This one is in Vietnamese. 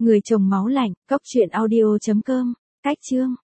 Người chồng máu lạnh, cốc truyện audio.com, cách chương.